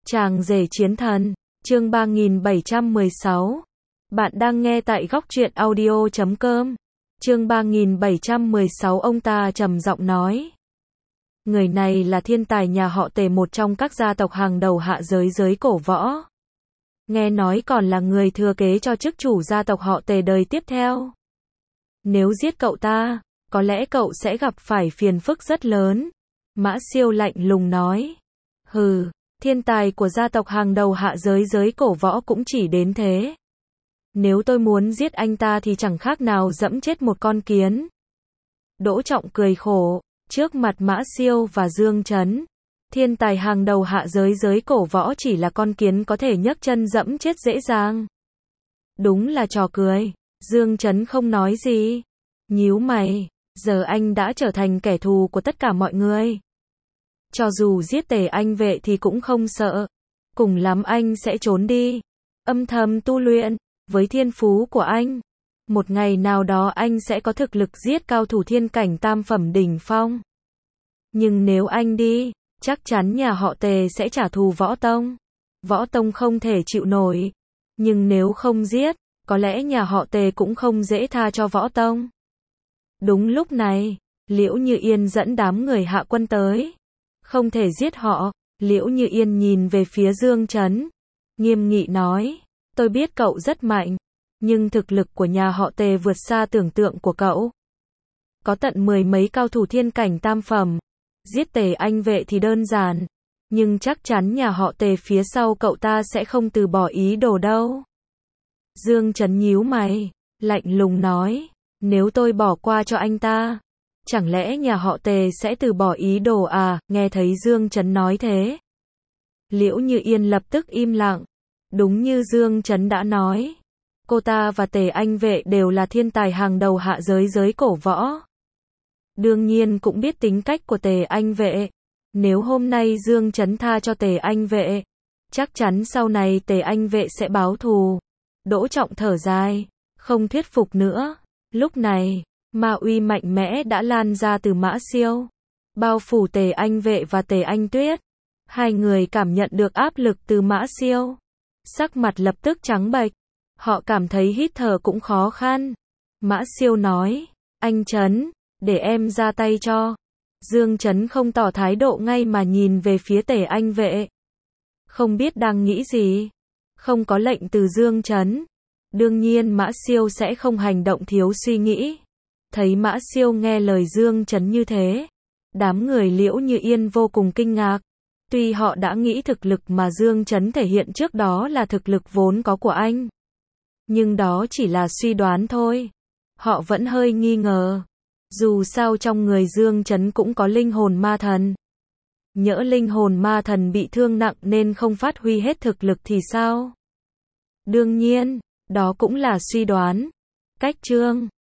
Chàng rể chiến thần, chương 3716. Bạn đang nghe tại góc truyện audio.com. Chương 3716 ông ta trầm giọng nói. Người này là thiên tài nhà họ Tề, một trong các gia tộc hàng đầu hạ giới cổ võ. Nghe nói còn là người thừa kế cho chức chủ gia tộc họ Tề đời tiếp theo. Nếu giết cậu ta, có lẽ cậu sẽ gặp phải phiền phức rất lớn. Mã Siêu lạnh lùng nói. Hừ, thiên tài của gia tộc hàng đầu hạ giới cổ võ cũng chỉ đến thế. Nếu tôi muốn giết anh ta thì chẳng khác nào dẫm chết một con kiến. Đỗ Trọng cười khổ, trước mặt Mã Siêu và Dương Chấn. Thiên tài hàng đầu hạ giới cổ võ chỉ là con kiến có thể nhấc chân dẫm chết dễ dàng. Đúng là trò cười. Dương Chấn không nói gì. Nhíu mày, giờ anh đã trở thành kẻ thù của tất cả mọi người. Cho dù giết Tề Anh Vệ thì cũng không sợ. Cùng lắm anh sẽ trốn đi, âm thầm tu luyện. Với thiên phú của anh, một ngày nào đó anh sẽ có thực lực giết cao thủ thiên cảnh tam phẩm đỉnh phong. Nhưng nếu anh đi, chắc chắn nhà họ Tề sẽ trả thù Võ Tông. Võ Tông không thể chịu nổi. Nhưng nếu không giết, có lẽ nhà họ Tề cũng không dễ tha cho Võ Tông. Đúng lúc này, Liễu Như Yên dẫn đám người hạ quân tới. Không thể giết họ. Liễu Như Yên nhìn về phía Dương Chấn, nghiêm nghị nói. Tôi biết cậu rất mạnh, nhưng thực lực của nhà họ Tề vượt xa tưởng tượng của cậu. Có tận 10 mấy cao thủ thiên cảnh tam phẩm. Giết Tề Anh Vệ thì đơn giản, nhưng chắc chắn nhà họ Tề phía sau cậu ta sẽ không từ bỏ ý đồ đâu. Dương Chấn nhíu mày, lạnh lùng nói. Nếu tôi bỏ qua cho anh ta, chẳng lẽ nhà họ Tề sẽ từ bỏ ý đồ à? Nghe thấy Dương Chấn nói thế, Liễu Như Yên lập tức im lặng. Đúng như Dương Chấn đã nói, cô ta và Tề Anh Vệ đều là thiên tài hàng đầu hạ giới cổ võ. Đương nhiên cũng biết tính cách của Tề Anh Vệ. Nếu hôm nay Dương Chấn tha cho Tề Anh Vệ, chắc chắn sau này Tề Anh Vệ sẽ báo thù. Đỗ Trọng thở dài, không thuyết phục nữa. Lúc này, ma uy mạnh mẽ đã lan ra từ Mã Siêu, bao phủ Tề Anh Vệ và Tề Anh Tuyết. Hai người cảm nhận được áp lực từ Mã Siêu, sắc mặt lập tức trắng bệch. Họ cảm thấy hít thở cũng khó khăn. Mã Siêu nói, anh Chấn, để em ra tay cho. Dương Chấn không tỏ thái độ ngay mà nhìn về phía Tề Anh Vệ. Không biết đang nghĩ gì. Không có lệnh từ Dương Chấn, đương nhiên Mã Siêu sẽ không hành động thiếu suy nghĩ. Thấy Mã Siêu nghe lời Dương Chấn như thế, đám người Liễu Như Yên vô cùng kinh ngạc. Tuy họ đã nghĩ thực lực mà Dương Chấn thể hiện trước đó là thực lực vốn có của anh, nhưng đó chỉ là suy đoán thôi. Họ vẫn hơi nghi ngờ. Dù sao trong người Dương Chấn cũng có linh hồn ma thần. Nhỡ linh hồn ma thần bị thương nặng nên không phát huy hết thực lực thì sao? Đương nhiên, đó cũng là suy đoán. Cách chương